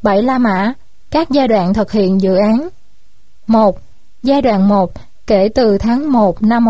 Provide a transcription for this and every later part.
7 La Mã, các giai đoạn thực hiện dự án. 1. Giai đoạn 1 kể từ tháng 1 năm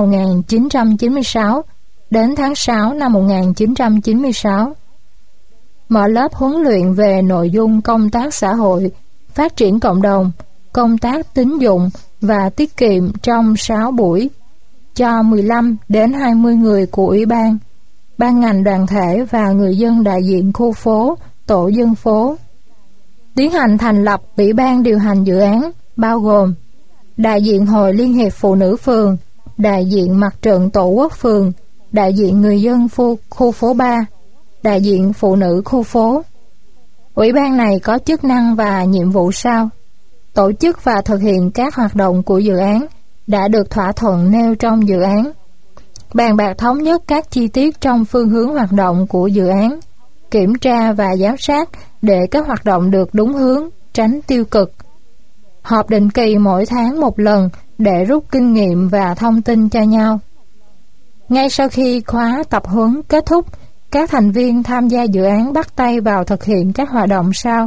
1996 đến tháng 6 năm 1996. Mở lớp huấn luyện về nội dung công tác xã hội, phát triển cộng đồng, công tác tín dụng và tiết kiệm trong 6 buổi cho 15 đến 20 người của Ủy ban, ban ngành đoàn thể và người dân đại diện khu phố, tổ dân phố. Tiến hành thành lập Ủy ban điều hành dự án bao gồm đại diện Hội Liên hiệp Phụ nữ phường, đại diện Mặt trận Tổ quốc phường, đại diện người dân khu phố 3, đại diện phụ nữ khu phố. Ủy ban này có chức năng và nhiệm vụ sau: tổ chức và thực hiện các hoạt động của dự án đã được thỏa thuận nêu trong dự án, bàn bạc thống nhất các chi tiết trong phương hướng hoạt động của dự án, kiểm tra và giám sát để các hoạt động được đúng hướng, tránh tiêu cực. Họp định kỳ mỗi tháng một lần để rút kinh nghiệm và thông tin cho nhau. Ngay sau khi khóa tập huấn kết thúc, các thành viên tham gia dự án bắt tay vào thực hiện các hoạt động sau.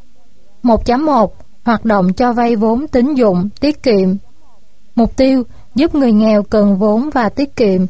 1.1. Hoạt động cho vay vốn tín dụng, tiết kiệm. Mục tiêu: giúp người nghèo cần vốn và tiết kiệm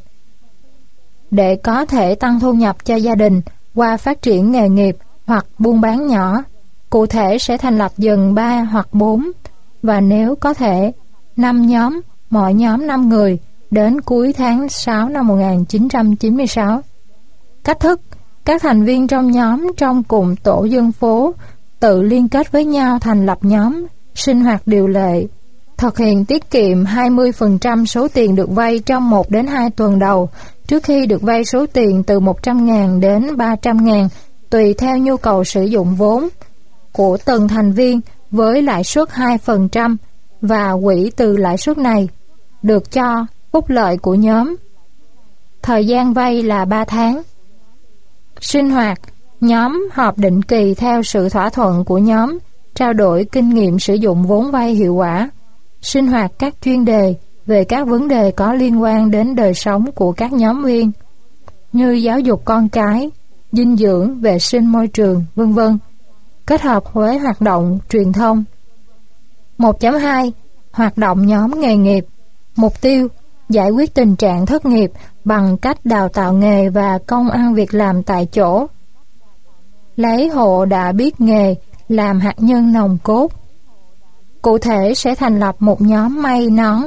để có thể tăng thu nhập cho gia đình qua phát triển nghề nghiệp hoặc buôn bán nhỏ. Cụ thể sẽ thành lập dần 3 hoặc 4 và nếu có thể 5 nhóm, mỗi nhóm 5 người đến cuối tháng 6 năm 1996. Cách thức: các thành viên trong nhóm trong cùng tổ dân phố tự liên kết với nhau thành lập nhóm, sinh hoạt điều lệ, thực hiện tiết kiệm 20% số tiền được vay trong 1 đến 2 tuần đầu, trước khi được vay số tiền từ 100.000 đến 300.000 tùy theo nhu cầu sử dụng vốn của từng thành viên với lãi suất 2% và quỹ từ lãi suất này được cho phúc lợi của nhóm. Thời gian vay là 3 tháng. Sinh hoạt: nhóm họp định kỳ theo sự thỏa thuận của nhóm, trao đổi kinh nghiệm sử dụng vốn vay hiệu quả, sinh hoạt các chuyên đề về các vấn đề có liên quan đến đời sống của các nhóm viên như giáo dục con cái, dinh dưỡng, vệ sinh môi trường, v.v. kết hợp với hoạt động truyền thông. 1.2. Hoạt động nhóm nghề nghiệp. Mục tiêu: giải quyết tình trạng thất nghiệp bằng cách đào tạo nghề và công ăn việc làm tại chỗ. Lấy hộ đã biết nghề làm hạt nhân nòng cốt. Cụ thể sẽ thành lập một nhóm may nón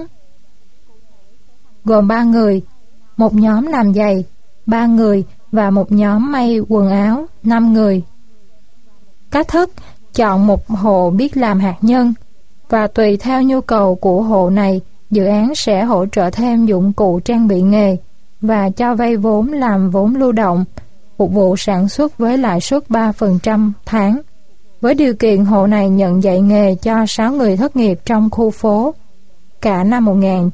gồm 3 người, một nhóm làm giày 3 người và một nhóm may quần áo 5 người. Cách thức: chọn một hộ biết làm hạt nhân và tùy theo nhu cầu của hộ này, dự án sẽ hỗ trợ thêm dụng cụ trang bị nghề và cho vay vốn làm vốn lưu động, phục vụ sản xuất với lãi suất 3% tháng, với điều kiện hộ này nhận dạy nghề cho 6 người thất nghiệp trong khu phố cả năm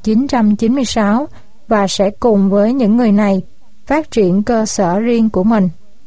1996 và sẽ cùng với những người này phát triển cơ sở riêng của mình.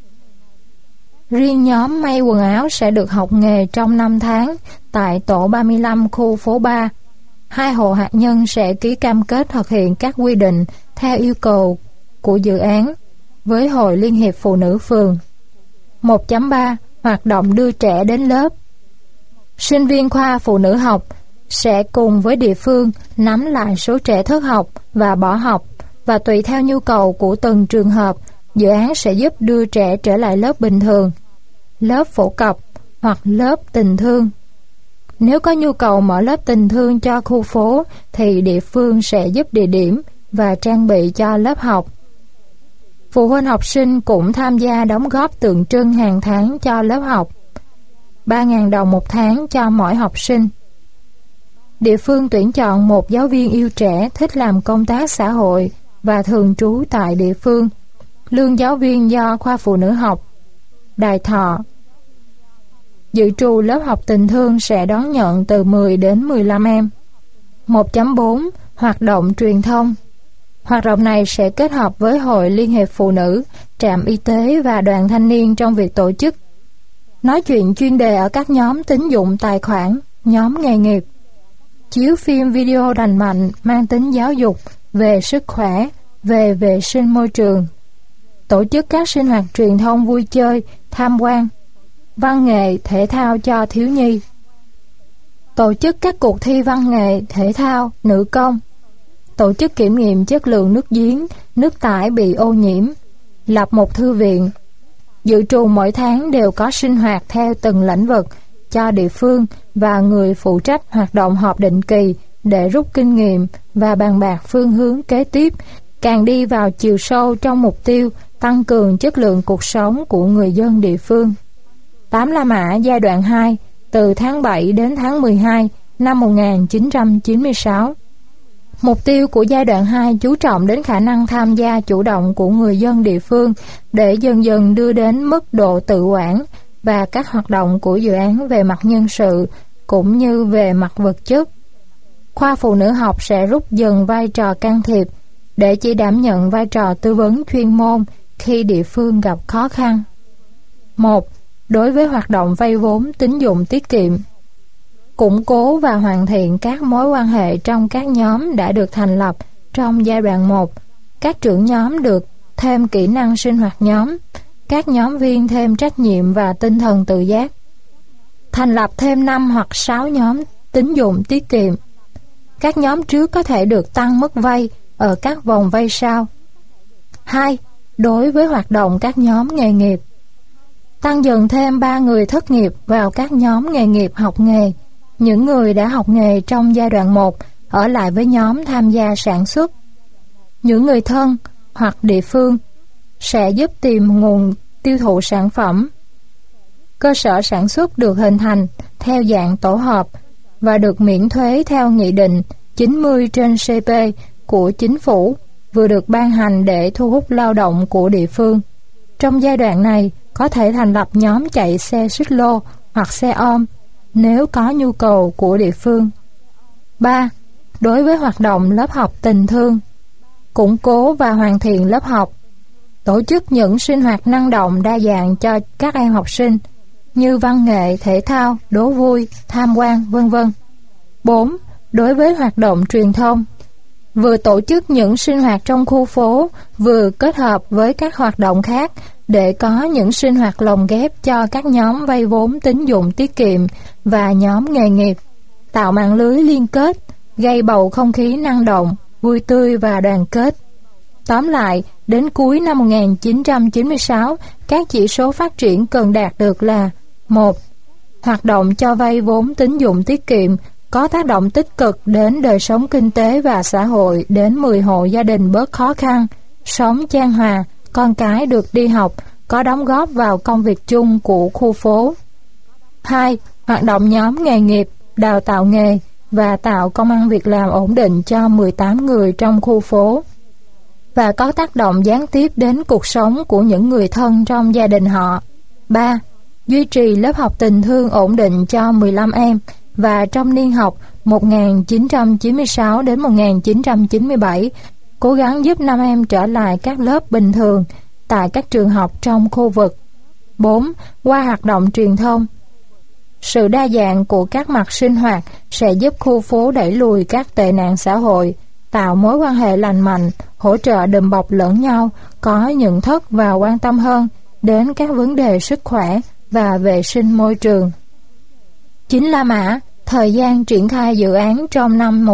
Riêng nhóm may quần áo sẽ được học nghề trong 5 tháng tại tổ 35 khu phố 3. 2 hộ hạt nhân sẽ ký cam kết thực hiện các quy định theo yêu cầu của dự án với Hội Liên hiệp Phụ nữ phường. 1.3. Hoạt động đưa trẻ đến lớp. Sinh viên khoa phụ nữ học sẽ cùng với địa phương nắm lại số trẻ thất học và bỏ học và tùy theo nhu cầu của từng trường hợp, dự án sẽ giúp đưa trẻ trở lại lớp bình thường, lớp phổ cập hoặc lớp tình thương. Nếu có nhu cầu mở lớp tình thương cho khu phố thì địa phương sẽ giúp địa điểm và trang bị cho lớp học. Phụ huynh học sinh cũng tham gia đóng góp tượng trưng hàng tháng cho lớp học, 3.000 đồng một tháng cho mỗi học sinh. Địa phương tuyển chọn một giáo viên yêu trẻ thích làm công tác xã hội và thường trú tại địa phương. Lương giáo viên do khoa phụ nữ học, Đài Thọ. Dự trù lớp học tình thương sẽ đón nhận từ 10 đến 15 em. 1.4. Hoạt động truyền thông. Hoạt động này sẽ kết hợp với Hội Liên hiệp Phụ nữ, trạm y tế và đoàn thanh niên trong việc tổ chức nói chuyện chuyên đề ở các nhóm tín dụng tài khoản, nhóm nghề nghiệp, chiếu phim video lành mạnh mang tính giáo dục về sức khỏe, về vệ sinh môi trường, tổ chức các sinh hoạt truyền thông vui chơi, tham quan. văn nghệ, thể thao cho thiếu nhi. Tổ chức các cuộc thi văn nghệ, thể thao, nữ công. Tổ chức kiểm nghiệm chất lượng nước giếng, nước thải bị ô nhiễm. Lập một thư viện. Dự trù mỗi tháng đều có sinh hoạt theo từng lĩnh vực cho địa phương và người phụ trách hoạt động họp định kỳ để rút kinh nghiệm và bàn bạc phương hướng kế tiếp, càng đi vào chiều sâu trong mục tiêu tăng cường chất lượng cuộc sống của người dân địa phương. 8 La Mã giai đoạn 2 từ tháng 7 đến tháng 12 năm 1996. Mục tiêu của giai đoạn 2 chú trọng đến khả năng tham gia chủ động của người dân địa phương để dần dần đưa đến mức độ tự quản và các hoạt động của dự án về mặt nhân sự cũng như về mặt vật chất. Khoa phụ nữ học sẽ rút dần vai trò can thiệp để chỉ đảm nhận vai trò tư vấn chuyên môn khi địa phương gặp khó khăn. 1. Đối với hoạt động vay vốn tín dụng tiết kiệm, củng cố và hoàn thiện các mối quan hệ trong các nhóm đã được thành lập trong giai đoạn 1. Các trưởng nhóm được thêm kỹ năng sinh hoạt nhóm, các nhóm viên thêm trách nhiệm và tinh thần tự giác. Thành lập thêm 5 hoặc 6 nhóm tín dụng tiết kiệm. Các nhóm trước có thể được tăng mức vay ở các vòng vay sau. 2. Đối với hoạt động các nhóm nghề nghiệp, tăng dần thêm 3 người thất nghiệp vào các nhóm nghề nghiệp học nghề. Những người đã học nghề trong giai đoạn 1 ở lại với nhóm tham gia sản xuất. Những người thân hoặc địa phương sẽ giúp tìm nguồn tiêu thụ sản phẩm. Cơ sở sản xuất được hình thành theo dạng tổ hợp và được miễn thuế theo Nghị định 90/CP của Chính phủ vừa được ban hành để thu hút lao động của địa phương. Trong giai đoạn này, có thể thành lập nhóm chạy xe xích lô hoặc xe ôm nếu có nhu cầu của địa phương. 3. Đối với hoạt động lớp học tình thương, củng cố và hoàn thiện lớp học, tổ chức những sinh hoạt năng động đa dạng cho các em học sinh như văn nghệ, thể thao, đố vui, tham quan, v.v. 4. Đối với hoạt động truyền thông, vừa tổ chức những sinh hoạt trong khu phố, vừa kết hợp với các hoạt động khác để có những sinh hoạt lồng ghép cho các nhóm vay vốn tín dụng tiết kiệm và nhóm nghề nghiệp, tạo mạng lưới liên kết, gây bầu không khí năng động, vui tươi và đoàn kết. Tóm lại, đến cuối năm 1996, các chỉ số phát triển cần đạt được là: 1. Hoạt động cho vay vốn tín dụng tiết kiệm có tác động tích cực đến đời sống kinh tế và xã hội đến 10 hộ gia đình bớt khó khăn, sống chan hòa, con cái được đi học, có đóng góp vào công việc chung của khu phố. 2. Hoạt động nhóm nghề nghiệp, đào tạo nghề và tạo công ăn việc làm ổn định cho 18 người trong khu phố và có tác động gián tiếp đến cuộc sống của những người thân trong gia đình họ. 3. Duy trì lớp học tình thương ổn định cho 15 em và trong niên học 1996 đến 1997, cố gắng giúp 5 em trở lại các lớp bình thường tại các trường học trong khu vực. 4. Qua hoạt động truyền thông, sự đa dạng của các mặt sinh hoạt sẽ giúp khu phố đẩy lùi các tệ nạn xã hội, tạo mối quan hệ lành mạnh, hỗ trợ đùm bọc lẫn nhau, có nhận thức và quan tâm hơn đến các vấn đề sức khỏe và vệ sinh môi trường. 9 La Mã, thời gian triển khai dự án trong năm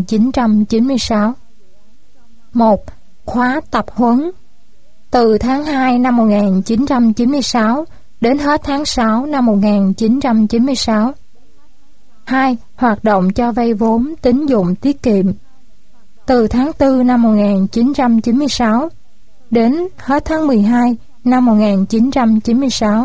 1996. 1. Khóa tập huấn từ tháng 2 năm 1996 đến hết tháng 6 năm 1996. 2. Hoạt động cho vay vốn tín dụng tiết kiệm từ tháng 4 năm 1996 đến hết tháng 12 năm 1996.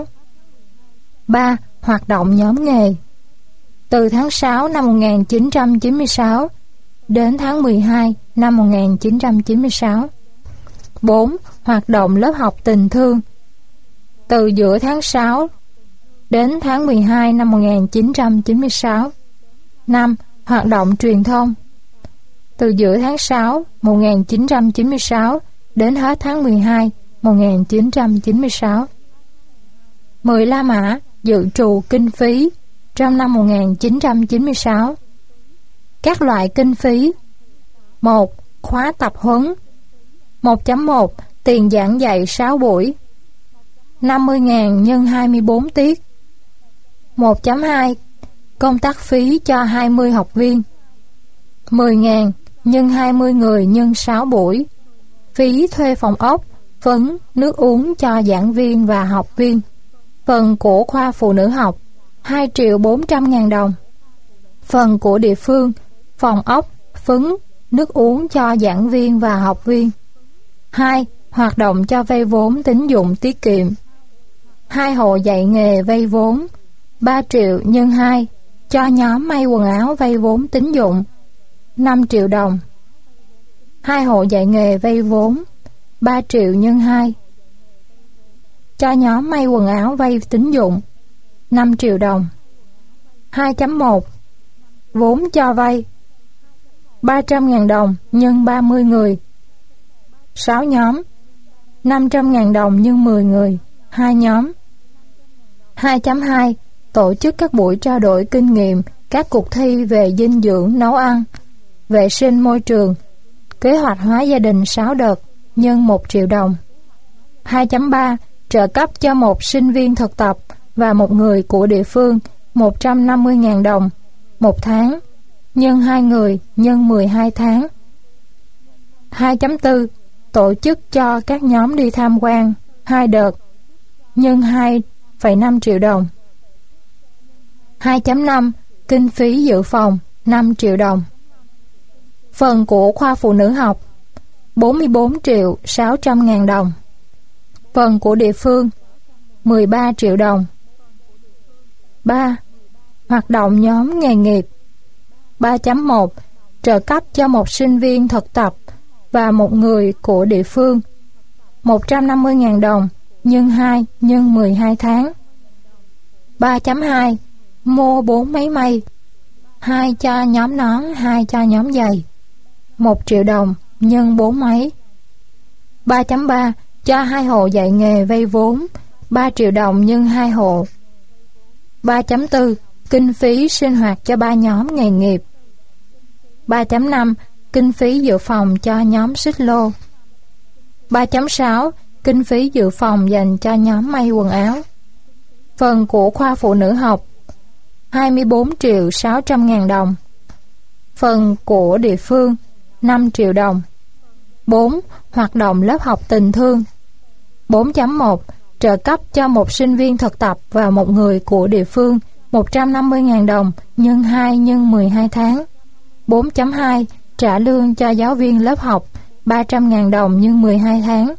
3. Hoạt động nhóm nghề từ tháng 6 năm 1996 đến tháng 12 năm 1996. 4. Hoạt động lớp học tình thương từ giữa tháng 6 đến tháng 12 năm 1996. 5. Hoạt động truyền thông từ giữa tháng 6 1996 đến hết tháng 12 1996. 10 La Mã dự trù kinh phí trong năm 1996. Các loại kinh phí: 1. Khóa tập huấn 1.1 Tiền giảng dạy 6 buổi 50.000 x 24 tiết 1.2 Công tác phí cho 20 học viên 10.000 nhân 20 người nhân 6 buổi. Phí thuê phòng ốc, phấn, nước uống cho giảng viên và học viên. Phần của khoa phụ nữ học 2.400.000 đồng. Phần của địa phương, phòng ốc, phấn, nước uống cho giảng viên và học viên. 2. Hoạt động cho vay vốn tín dụng tiết kiệm. 2 hộ dạy nghề vay vốn 3 triệu nhân 2 cho nhóm may quần áo vay vốn tín dụng 5 triệu đồng. 2 hộ dạy nghề vay vốn 3 triệu nhân 2 cho nhóm may quần áo vay tín dụng 5 triệu đồng. 2.1 Vốn cho vay 300.000 đồng nhân 30 người 6 nhóm. 500.000 đồng nhân 10 người 2 nhóm. 2.2 Tổ chức các buổi trao đổi kinh nghiệm các cuộc thi về dinh dưỡng nấu ăn, vệ sinh môi trường, kế hoạch hóa gia đình 6 đợt nhân 1 triệu đồng. 2.3 Trợ cấp cho một sinh viên thực tập và một người của địa phương 150.000 đồng 1 tháng nhân 2 người nhân 12 tháng. 2.4 Tổ chức cho các nhóm đi tham quan 2 đợt nhân 2,5 triệu đồng. 2.5 Kinh phí dự phòng 5 triệu đồng. Phần của khoa phụ nữ học 44.600.000 đồng. Phần của địa phương 13 triệu đồng. 3. Hoạt động nhóm nghề nghiệp 3.1 Trợ cấp cho một sinh viên thực tập và một người của địa phương 150.000 đồng nhân 2 nhân 12 tháng. 3.2 Mua 4 máy may 2 cho nhóm nón, 2 cho nhóm giày 1 triệu đồng nhân 4 máy. 3.3 Cho 2 hộ dạy nghề vay vốn 3 triệu đồng nhân 2 hộ. 3.4 Kinh phí sinh hoạt cho 3 nhóm nghề nghiệp. 3.5 Kinh phí dự phòng cho nhóm xích lô. 3.6 Kinh phí dự phòng dành cho nhóm may quần áo. Phần của khoa phụ nữ học 24.600.000 đồng. Phần của địa phương 5 triệu đồng. 4. Hoạt động lớp học tình thương. 4.1 Trợ cấp cho một sinh viên thực tập và một người của địa phương 150.000 đồng nhân 2 nhân 12 tháng. 4.2 Trả lương cho giáo viên lớp học 300.000 đồng nhân 12 tháng.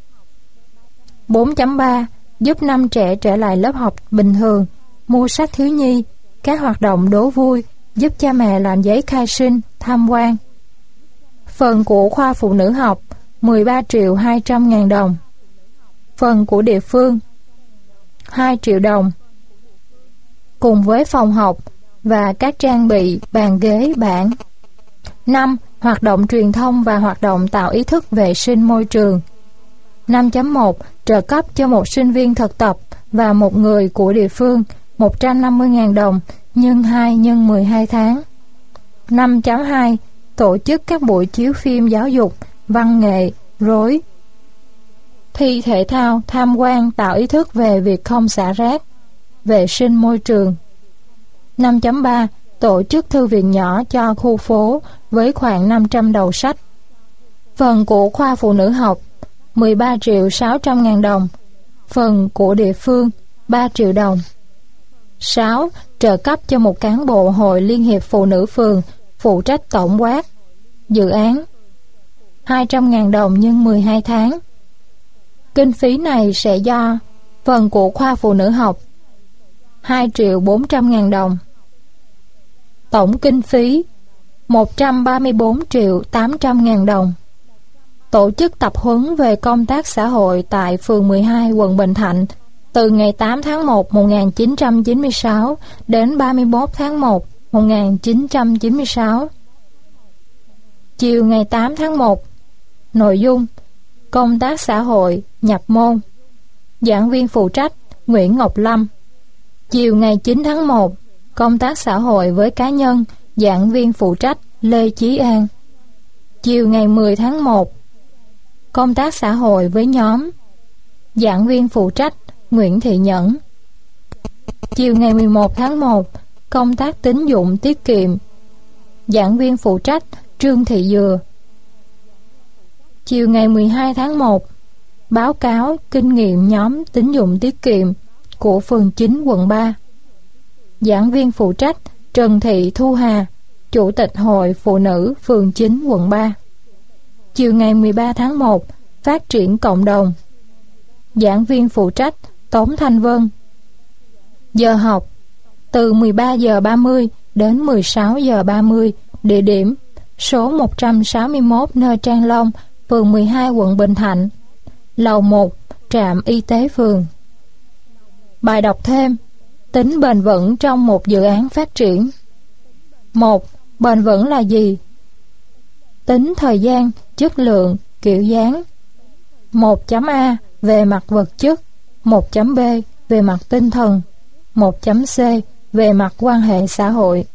4.3 Giúp 5 trẻ trở lại lớp học bình thường, mua sách thiếu nhi, các hoạt động đố vui, giúp cha mẹ làm giấy khai sinh, tham quan. Phần của khoa phụ nữ học 13.200.000 đồng. Phần của địa phương 2 triệu đồng cùng với phòng học và các trang bị bàn ghế bảng. 5. Hoạt động truyền thông và hoạt động tạo ý thức vệ sinh môi trường. 5.1 Trợ cấp cho một sinh viên thực tập và một người của địa phương 150.000 đồng nhân 2 nhân 12 tháng. 5.2 Tổ chức các buổi chiếu phim giáo dục, văn nghệ, rối, thi thể thao, tham quan tạo ý thức về việc không xả rác, vệ sinh môi trường. 5.3 Tổ chức thư viện nhỏ cho khu phố với khoảng 500 đầu sách. Phần của khoa phụ nữ học 13.600.000 đồng. Phần của địa phương 3 triệu đồng. 6. Trợ cấp cho một cán bộ hội Liên hiệp Phụ nữ phường phụ trách tổng quát dự án 200.000 đồng nhân 12 tháng. Kinh phí này sẽ do phần của khoa phụ nữ học 2.400.000 đồng. Tổng kinh phí 134.800.000 đồng. Tổ chức tập huấn về công tác xã hội tại phường 12 quận Bình Thạnh từ ngày 8 tháng 1 1996 đến 31 tháng 1 1996. Chiều ngày 8 tháng 1. Nội dung: công tác xã hội nhập môn. Giảng viên phụ trách Nguyễn Ngọc Lâm. Chiều ngày 9 tháng 1. Công tác xã hội với cá nhân. Giảng viên phụ trách Lê Chí An. Chiều ngày 10 tháng 1. Công tác xã hội với nhóm. Giảng viên phụ trách Nguyễn Thị Nhẫn. Chiều ngày 11 tháng 1, công tác tín dụng tiết kiệm. Giảng viên phụ trách Trương Thị Dừa. Chiều ngày 12 tháng 1, báo cáo kinh nghiệm nhóm tín dụng tiết kiệm của phường 9 quận 3. Giảng viên phụ trách Trần Thị Thu Hà, Chủ tịch Hội Phụ nữ phường 9 quận 3. Chiều ngày 13 tháng 1, phát triển cộng đồng. Giảng viên phụ trách Tống Thanh Vân. Giờ học từ 13 giờ 30 đến 16 giờ 30. Địa điểm số 161 nơi Trang Long, phường 12 quận Bình Thạnh. Lầu 1, trạm y tế phường. Bài đọc thêm: tính bền vững trong một dự án phát triển. 1. Bền vững là gì? Tính thời gian, chất lượng, kiểu dáng. 1.A về mặt vật chất, 1.B về mặt tinh thần, 1.C về mặt quan hệ xã hội.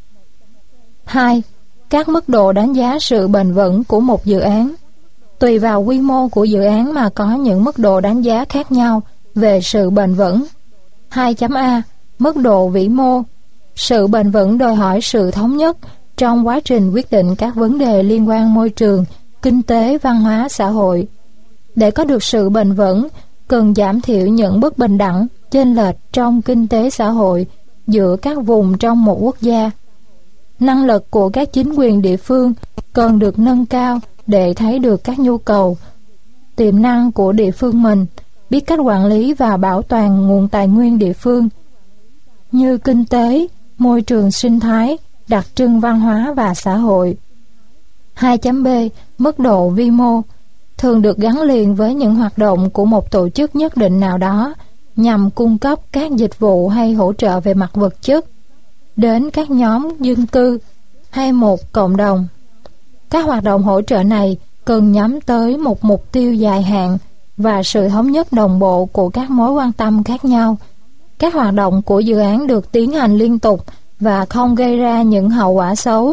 2. Các mức độ đánh giá sự bền vững của một dự án. Tùy vào quy mô của dự án mà có những mức độ đánh giá khác nhau về sự bền vững. 2.A mức độ vĩ mô. Sự bền vững đòi hỏi sự thống nhất trong quá trình quyết định các vấn đề liên quan môi trường, kinh tế, văn hóa, xã hội. Để có được sự bền vững, cần giảm thiểu những bất bình đẳng, chênh lệch trong kinh tế xã hội giữa các vùng trong một quốc gia. Năng lực của các chính quyền địa phương cần được nâng cao để thấy được các nhu cầu, tiềm năng của địa phương mình, biết cách quản lý và bảo toàn nguồn tài nguyên địa phương như kinh tế, môi trường sinh thái, đặc trưng văn hóa và xã hội. 2.B mức độ vi mô thường được gắn liền với những hoạt động của một tổ chức nhất định nào đó nhằm cung cấp các dịch vụ hay hỗ trợ về mặt vật chất đến các nhóm dân cư hay một cộng đồng. Các hoạt động hỗ trợ này cần nhắm tới một mục tiêu dài hạn và sự thống nhất đồng bộ của các mối quan tâm khác nhau. Các hoạt động của dự án được tiến hành liên tục và không gây ra những hậu quả xấu.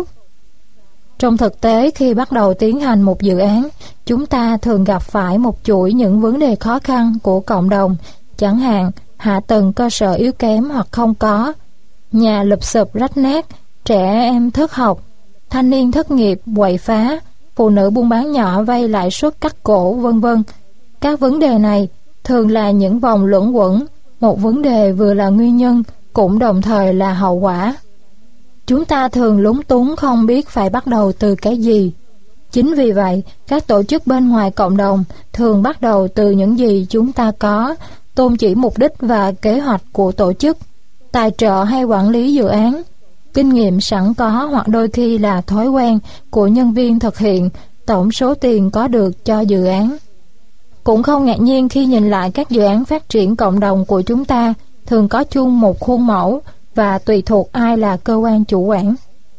Trong thực tế, khi bắt đầu tiến hành một dự án, chúng ta thường gặp phải một chuỗi những vấn đề khó khăn của cộng đồng, chẳng hạn hạ tầng cơ sở yếu kém hoặc không có, nhà lụp xụp rách nát, trẻ em thất học, thanh niên thất nghiệp, quậy phá, phụ nữ buôn bán nhỏ vay lãi suất cắt cổ, vân vân. Các vấn đề này thường là những vòng luẩn quẩn, một vấn đề vừa là nguyên nhân cũng đồng thời là hậu quả. Chúng ta thường lúng túng không biết phải bắt đầu từ cái gì. Chính vì vậy, các tổ chức bên ngoài cộng đồng thường bắt đầu từ những gì chúng ta có, tôn chỉ mục đích và kế hoạch của tổ chức, tài trợ hay quản lý dự án, kinh nghiệm sẵn có hoặc đôi khi là thói quen của nhân viên thực hiện, tổng số tiền có được cho dự án. Cũng không ngạc nhiên khi nhìn lại các dự án phát triển cộng đồng của chúng ta thường có chung một khuôn mẫu và tùy thuộc ai là cơ quan chủ quản.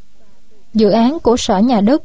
Dự án của Sở Nhà Đức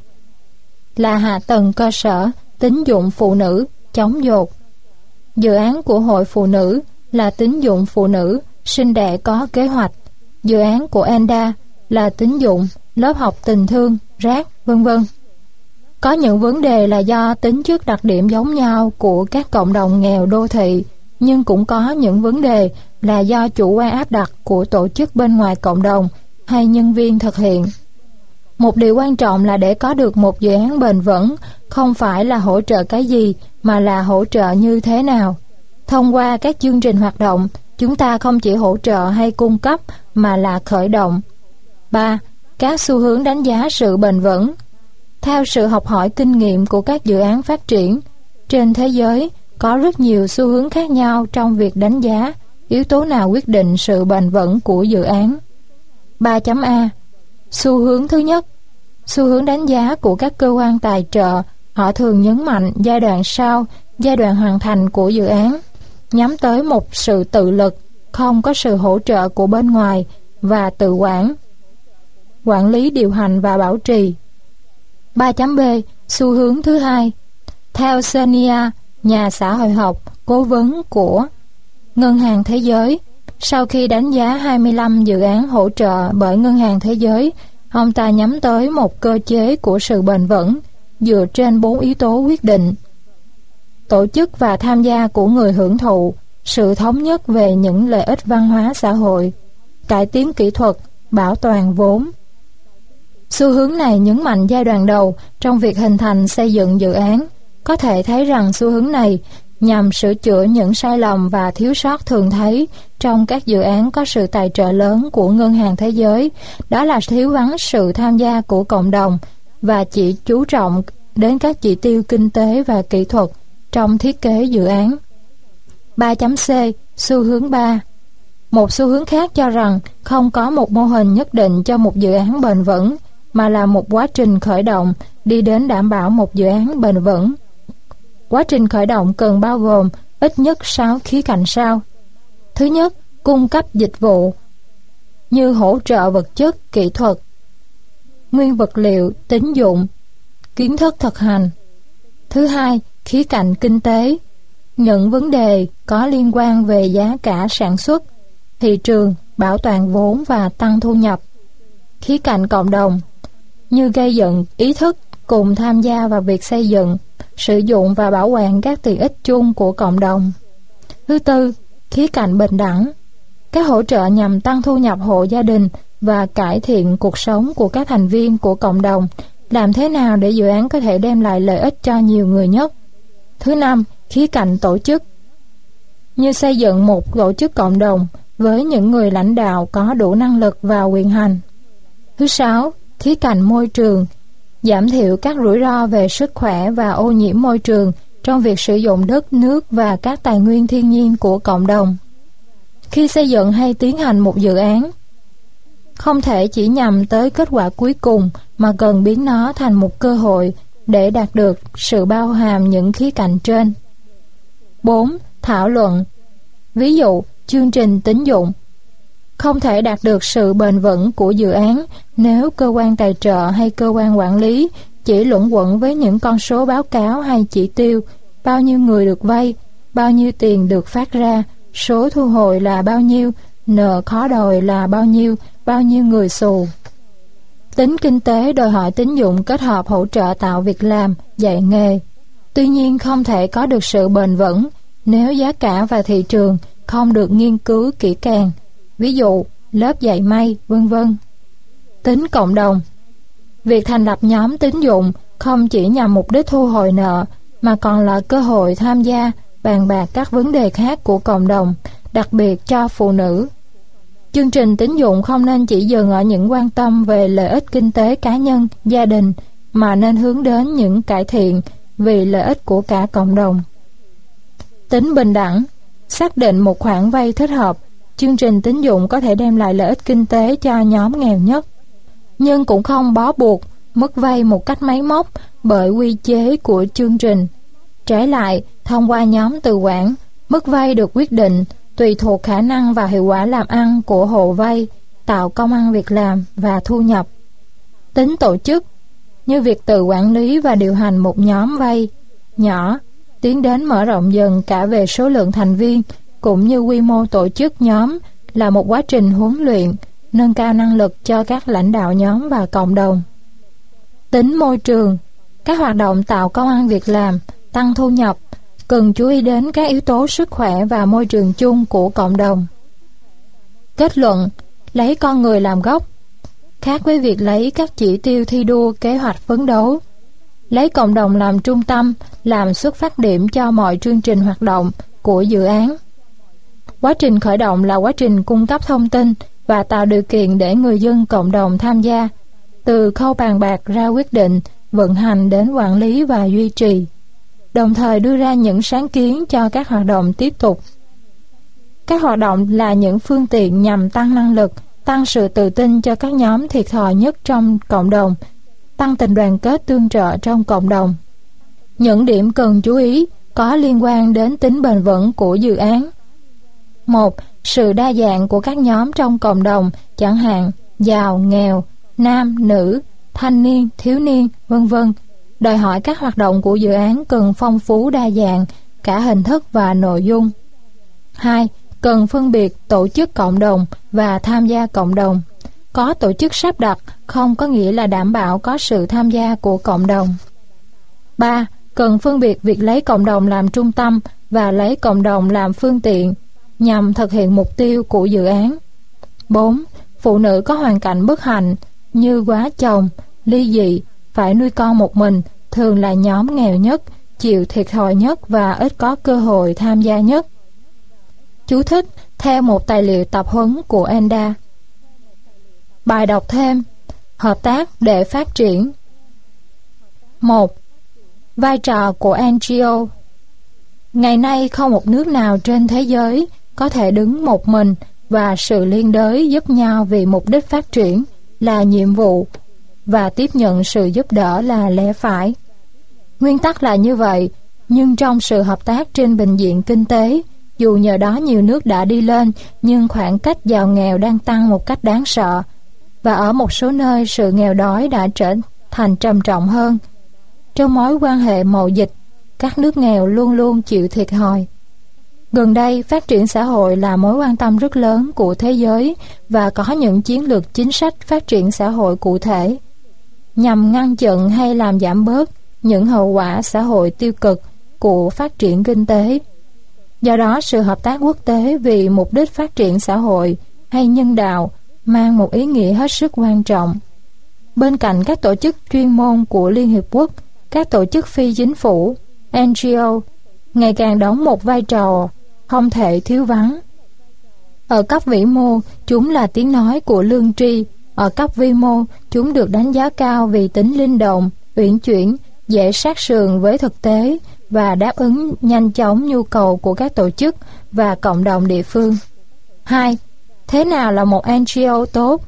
là hạ tầng cơ sở, tín dụng phụ nữ, chống dột. Dự án của Hội Phụ nữ là tín dụng phụ nữ, sinh đẻ có kế hoạch. Dự án của ENDA là tín dụng, lớp học tình thương, rác, vân vân. Có những vấn đề là do tính chất đặc điểm giống nhau của các cộng đồng nghèo đô thị, nhưng cũng có những vấn đề là do chủ quan áp đặt của tổ chức bên ngoài cộng đồng hay nhân viên thực hiện. Một điều quan trọng là để có được một dự án bền vững, không phải là hỗ trợ cái gì, mà là hỗ trợ như thế nào. Thông qua các chương trình hoạt động, chúng ta không chỉ hỗ trợ hay cung cấp, mà là khởi động. 3. Các xu hướng đánh giá sự bền vững. Theo sự học hỏi kinh nghiệm của các dự án phát triển, trên thế giới có rất nhiều xu hướng khác nhau trong việc đánh giá yếu tố nào quyết định sự bền vững của dự án. 3.A xu hướng thứ nhất, xu hướng đánh giá của các cơ quan tài trợ. Họ thường nhấn mạnh giai đoạn sau, giai đoạn hoàn thành của dự án, nhắm tới một sự tự lực, không có sự hỗ trợ của bên ngoài và tự quản lý điều hành và bảo trì. 3.B xu hướng thứ hai. Theo Sonia, nhà xã hội học, cố vấn của Ngân hàng Thế giới, sau khi đánh giá 25 dự án hỗ trợ bởi Ngân hàng Thế giới, ông ta nhắm tới một cơ chế của sự bền vững dựa trên 4 yếu tố quyết định: tổ chức và tham gia của người hưởng thụ, sự thống nhất về những lợi ích văn hóa xã hội, cải tiến kỹ thuật, bảo toàn vốn. Xu hướng này nhấn mạnh giai đoạn đầu trong việc hình thành xây dựng dự án. Có thể thấy rằng xu hướng này nhằm sửa chữa những sai lầm và thiếu sót thường thấy trong các dự án có sự tài trợ lớn của Ngân hàng Thế giới, đó là thiếu vắng sự tham gia của cộng đồng và chỉ chú trọng đến các chỉ tiêu kinh tế và kỹ thuật trong thiết kế dự án. 3.C. Xu hướng 3. Một xu hướng khác cho rằng không có một mô hình nhất định cho một dự án bền vững, mà là một quá trình khởi động đi đến đảm bảo một dự án bền vững. Quá trình khởi động cần bao gồm ít nhất 6 khía cạnh sau. Thứ nhất, cung cấp dịch vụ như hỗ trợ vật chất, kỹ thuật, nguyên vật liệu, tín dụng, kiến thức thực hành. Thứ hai, khía cạnh kinh tế, những vấn đề có liên quan về giá cả sản xuất, thị trường, bảo toàn vốn và tăng thu nhập. Khía cạnh cộng đồng, như gây dựng ý thức, cùng tham gia vào việc xây dựng, sử dụng và bảo quản các tiện ích chung của cộng đồng. Thứ tư, khía cạnh bình đẳng, các hỗ trợ nhằm tăng thu nhập hộ gia đình và cải thiện cuộc sống của các thành viên của cộng đồng. Làm thế nào để dự án có thể đem lại lợi ích cho nhiều người nhất? Thứ năm, khía cạnh tổ chức, như xây dựng một tổ chức cộng đồng với những người lãnh đạo có đủ năng lực và quyền hành. Thứ sáu, khía cạnh môi trường, giảm thiểu các rủi ro về sức khỏe và ô nhiễm môi trường trong việc sử dụng đất, nước và các tài nguyên thiên nhiên của cộng đồng. Khi xây dựng hay tiến hành một dự án, không thể chỉ nhằm tới kết quả cuối cùng mà cần biến nó thành một cơ hội để đạt được sự bao hàm những khía cạnh trên. 4. Thảo luận. Ví dụ, chương trình tín dụng. Không thể đạt được sự bền vững của dự án nếu cơ quan tài trợ hay cơ quan quản lý chỉ luẩn quẩn với những con số báo cáo hay chỉ tiêu, bao nhiêu người được vay, bao nhiêu tiền được phát ra, số thu hồi là bao nhiêu, nợ khó đòi là bao nhiêu người xù. Tính kinh tế đòi hỏi tín dụng kết hợp hỗ trợ tạo việc làm, dạy nghề. Tuy nhiên không thể có được sự bền vững nếu giá cả và thị trường không được nghiên cứu kỹ càng. Ví dụ, lớp dạy may, v.v. Tính cộng đồng. Việc thành lập nhóm tín dụng không chỉ nhằm mục đích thu hồi nợ, mà còn là cơ hội tham gia, bàn bạc các vấn đề khác của cộng đồng, đặc biệt cho phụ nữ. Chương trình tín dụng không nên chỉ dừng ở những quan tâm về lợi ích kinh tế cá nhân, gia đình, mà nên hướng đến những cải thiện vì lợi ích của cả cộng đồng. Tính bình đẳng. Xác định một khoản vay thích hợp. Chương trình tín dụng có thể đem lại lợi ích kinh tế cho nhóm nghèo nhất, nhưng cũng không bó buộc mức vay một cách máy móc bởi quy chế của chương trình. Trái lại, thông qua nhóm tự quản, mức vay được quyết định tùy thuộc khả năng và hiệu quả làm ăn của hộ vay, tạo công ăn việc làm và thu nhập. Tính tổ chức, như việc tự quản lý và điều hành một nhóm vay nhỏ, tiến đến mở rộng dần cả về số lượng thành viên cũng như quy mô tổ chức nhóm, là một quá trình huấn luyện, nâng cao năng lực cho các lãnh đạo nhóm và cộng đồng. Tính môi trường. Các hoạt động tạo công ăn việc làm, tăng thu nhập cần chú ý đến các yếu tố sức khỏe và môi trường chung của cộng đồng. Kết luận. Lấy con người làm gốc. Khác với việc lấy các chỉ tiêu thi đua, kế hoạch phấn đấu, lấy cộng đồng làm trung tâm, làm xuất phát điểm cho mọi chương trình hoạt động của dự án. Quá trình khởi động là quá trình cung cấp thông tin và tạo điều kiện để người dân cộng đồng tham gia, từ khâu bàn bạc ra quyết định, vận hành đến quản lý và duy trì, đồng thời đưa ra những sáng kiến cho các hoạt động tiếp tục. Các hoạt động là những phương tiện nhằm tăng năng lực, tăng sự tự tin cho các nhóm thiệt thòi nhất trong cộng đồng, tăng tình đoàn kết tương trợ trong cộng đồng. Những điểm cần chú ý có liên quan đến tính bền vững của dự án. 1. Sự đa dạng của các nhóm trong cộng đồng, chẳng hạn giàu, nghèo, nam, nữ, thanh niên, thiếu niên, v.v. đòi hỏi các hoạt động của dự án cần phong phú đa dạng, cả hình thức và nội dung. 2. Cần phân biệt tổ chức cộng đồng và tham gia cộng đồng. Có tổ chức sắp đặt không có nghĩa là đảm bảo có sự tham gia của cộng đồng. 3. Cần phân biệt việc lấy cộng đồng làm trung tâm và lấy cộng đồng làm phương tiện nhằm thực hiện mục tiêu của dự án. 4. Phụ nữ có hoàn cảnh bất hạnh như quá chồng, ly dị, phải nuôi con một mình, thường là nhóm nghèo nhất, chịu thiệt thòi nhất và ít có cơ hội tham gia nhất. Chú thích theo một tài liệu tập huấn của Enda. Bài đọc thêm: hợp tác để phát triển. 1. Vai trò của NGO. Ngày nay không một nước nào trên thế giới có thể đứng một mình, và sự liên đới giúp nhau vì mục đích phát triển là nhiệm vụ và tiếp nhận sự giúp đỡ là lẽ phải. Nguyên tắc là như vậy, nhưng trong sự hợp tác trên bình diện kinh tế, dù nhờ đó nhiều nước đã đi lên, nhưng khoảng cách giàu nghèo đang tăng một cách đáng sợ, và ở một số nơi sự nghèo đói đã trở thành trầm trọng hơn. Trong mối quan hệ mậu dịch, các nước nghèo luôn luôn chịu thiệt thòi. Gần đây, phát triển xã hội là mối quan tâm rất lớn của thế giới và có những chiến lược chính sách phát triển xã hội cụ thể nhằm ngăn chặn hay làm giảm bớt những hậu quả xã hội tiêu cực của phát triển kinh tế. Do đó, sự hợp tác quốc tế vì mục đích phát triển xã hội hay nhân đạo mang một ý nghĩa hết sức quan trọng. Bên cạnh các tổ chức chuyên môn của Liên Hiệp Quốc, các tổ chức phi chính phủ, NGO, ngày càng đóng một vai trò không thể thiếu vắng. Ở cấp vĩ mô, chúng là tiếng nói của lương tri. Ở cấp vi mô, chúng được đánh giá cao vì tính linh động, uyển chuyển, dễ sát sườn với thực tế và đáp ứng nhanh chóng nhu cầu của các tổ chức và cộng đồng địa phương. 2. Thế nào là một NGO tốt?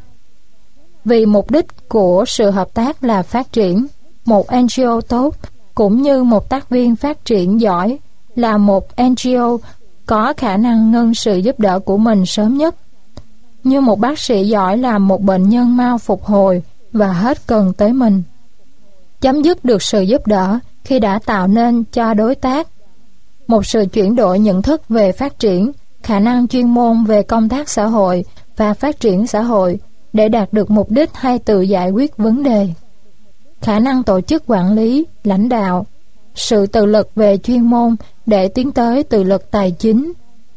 Vì mục đích của sự hợp tác là phát triển, một NGO tốt cũng như một tác viên phát triển giỏi là một NGO có khả năng ngưng sự giúp đỡ của mình sớm nhất. Như một bác sĩ giỏi làm một bệnh nhân mau phục hồi và hết cần tới mình. Chấm dứt được sự giúp đỡ khi đã tạo nên cho đối tác một sự chuyển đổi nhận thức về phát triển, khả năng chuyên môn về công tác xã hội và phát triển xã hội để đạt được mục đích hay tự giải quyết vấn đề. Khả năng tổ chức quản lý, lãnh đạo, sự tự lực về chuyên môn để tiến tới tự lực tài chính.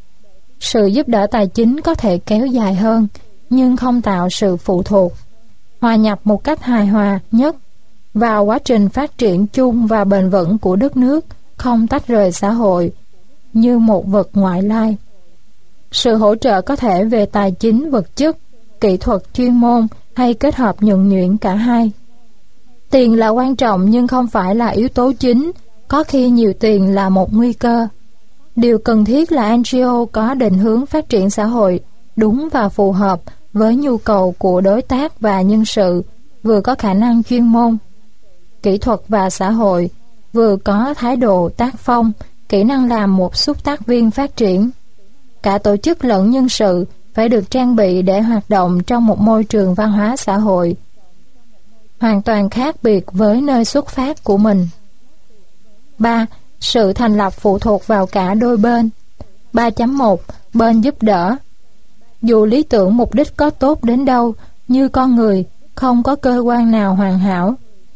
Sự giúp đỡ tài chính có thể kéo dài hơn, nhưng không tạo sự phụ thuộc. Hòa nhập một cách hài hòa nhất vào quá trình phát triển chung và bền vững của đất nước, không tách rời xã hội như một vật ngoại lai. Sự hỗ trợ có thể về tài chính, vật chất, kỹ thuật, chuyên môn hay kết hợp nhuần nhuyễn cả hai. Tiền là quan trọng nhưng không phải là yếu tố chính, có khi nhiều tiền là một nguy cơ. Điều cần thiết là NGO có định hướng phát triển xã hội đúng và phù hợp với nhu cầu của đối tác và nhân sự, vừa có khả năng chuyên môn, kỹ thuật và xã hội, vừa có thái độ tác phong, kỹ năng làm một xúc tác viên phát triển. Cả tổ chức lẫn nhân sự phải được trang bị để hoạt động trong một môi trường văn hóa xã hội hoàn toàn khác biệt với nơi xuất phát của mình. 3. Sự thành lập phụ thuộc vào cả đôi bên. 3.1 Bên giúp đỡ. Dù lý tưởng mục đích có tốt đến đâu, như con người, không có cơ quan nào hoàn hảo.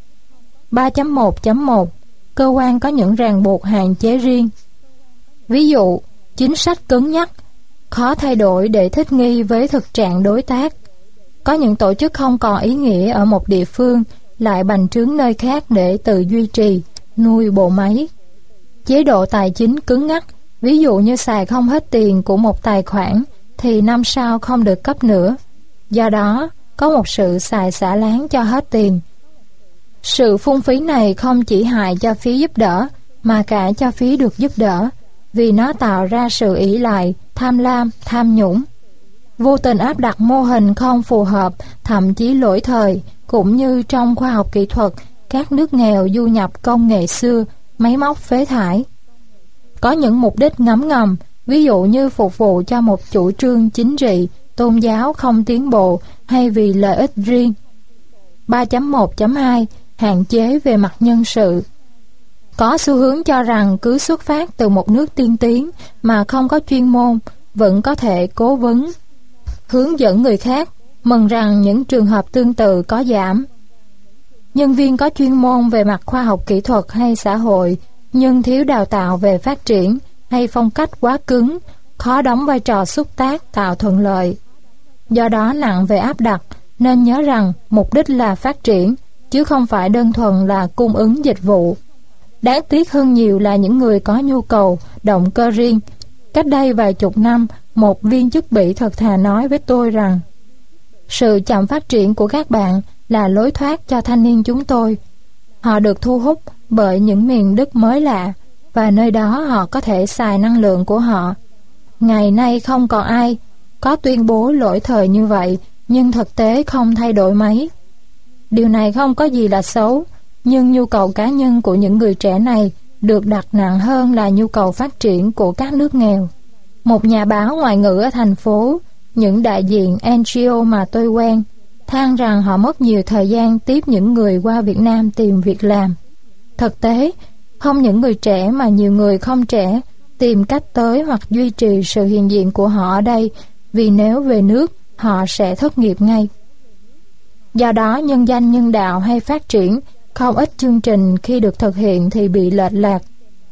3.1.1 Cơ quan có những ràng buộc hạn chế riêng. Ví dụ, chính sách cứng nhắc, khó thay đổi để thích nghi với thực trạng đối tác. Có những tổ chức không còn ý nghĩa ở một địa phương, lại bành trướng nơi khác để tự duy trì, nuôi bộ máy. Chế độ tài chính cứng ngắc, ví dụ như xài không hết tiền của một tài khoản, thì năm sau không được cấp nữa. Do đó, có một sự xài xả láng cho hết tiền. Sự phung phí này không chỉ hại cho phía giúp đỡ, mà cả cho phía được giúp đỡ, vì nó tạo ra sự ỷ lại, tham lam, tham nhũng. Vô tình áp đặt mô hình không phù hợp, thậm chí lỗi thời, cũng như trong khoa học kỹ thuật, các nước nghèo du nhập công nghệ xưa, máy móc phế thải. Có những mục đích ngấm ngầm, ví dụ như phục vụ cho một chủ trương chính trị, tôn giáo không tiến bộ hay vì lợi ích riêng. 3.1.2 Hạn chế về mặt nhân sự. Có xu hướng cho rằng cứ xuất phát từ một nước tiên tiến mà không có chuyên môn, vẫn có thể cố vấn, hướng dẫn người khác, mừng rằng những trường hợp tương tự có giảm. Nhân viên có chuyên môn về mặt khoa học kỹ thuật hay xã hội, nhưng thiếu đào tạo về phát triển hay phong cách quá cứng, khó đóng vai trò xúc tác tạo thuận lợi. do đó nặng về áp đặt, nên nhớ rằng mục đích là phát triển, chứ không phải đơn thuần là cung ứng dịch vụ. Đáng tiếc hơn nhiều là những người có nhu cầu, động cơ riêng. Cách đây vài chục năm, một viên chức Bỉ thật thà nói với tôi rằng sự chậm phát triển của các bạn là lối thoát cho thanh niên chúng tôi. Họ được thu hút bởi những miền đất mới lạ, và nơi đó họ có thể xài năng lượng của họ. Ngày nay không còn ai có tuyên bố lỗi thời như vậy, nhưng thực tế không thay đổi mấy. Điều này không có gì là xấu, nhưng nhu cầu cá nhân của những người trẻ này được đặt nặng hơn là nhu cầu phát triển của các nước nghèo. Một nhà báo ngoại ngữ ở thành phố, những đại diện NGO mà tôi quen, than rằng họ mất nhiều thời gian tiếp những người qua Việt Nam tìm việc làm. Thực tế, không những người trẻ mà nhiều người không trẻ tìm cách tới hoặc duy trì sự hiện diện của họ ở đây, vì nếu về nước, họ sẽ thất nghiệp ngay. Do đó, nhân danh nhân đạo hay phát triển, không ít chương trình khi được thực hiện thì bị lệch lạc.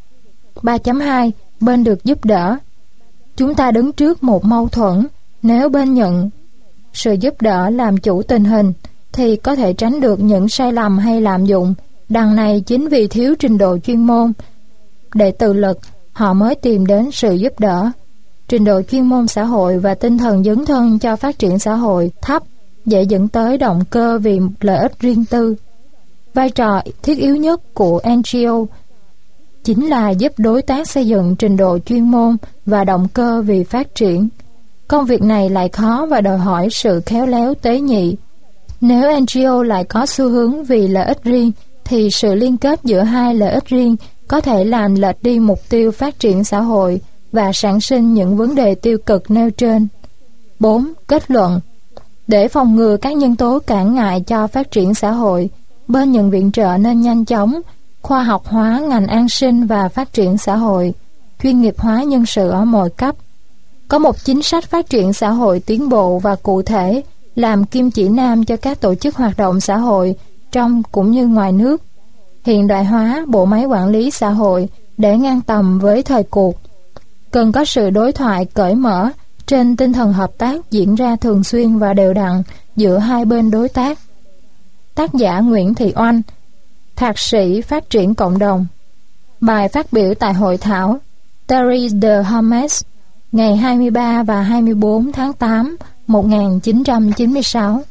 3.2. Bên được giúp đỡ. Chúng ta đứng trước một mâu thuẫn. Nếu bên nhận sự giúp đỡ làm chủ tình hình, thì có thể tránh được những sai lầm hay lạm dụng. Đằng này chính vì thiếu trình độ chuyên môn để tự lực, họ mới tìm đến sự giúp đỡ. Trình độ chuyên môn xã hội và tinh thần dấn thân cho phát triển xã hội thấp, dễ dẫn tới động cơ vì lợi ích riêng tư. Vai trò thiết yếu nhất của NGO chính là giúp đối tác xây dựng trình độ chuyên môn và động cơ vì phát triển. Công việc này lại khó và đòi hỏi sự khéo léo tế nhị. Nếu NGO lại có xu hướng vì lợi ích riêng, thì sự liên kết giữa hai lợi ích riêng có thể làm lệch đi mục tiêu phát triển xã hội và sản sinh những vấn đề tiêu cực nêu trên. 4. Kết luận. Để phòng ngừa các nhân tố cản ngại cho phát triển xã hội, bên nhận viện trợ nên nhanh chóng khoa học hóa ngành an sinh và phát triển xã hội, chuyên nghiệp hóa nhân sự ở mọi cấp, có một chính sách phát triển xã hội tiến bộ và cụ thể, làm kim chỉ nam cho các tổ chức hoạt động xã hội trong cũng như ngoài nước, hiện đại hóa bộ máy quản lý xã hội để ngang tầm với thời cuộc. Cần có sự đối thoại cởi mở trên tinh thần hợp tác diễn ra thường xuyên và đều đặn giữa hai bên đối tác. Tác giả Nguyễn Thị Oanh, Thạc sĩ Phát triển Cộng đồng. Bài phát biểu tại hội thảo Terry de Hermes ngày 23 và 24 tháng 8 1996.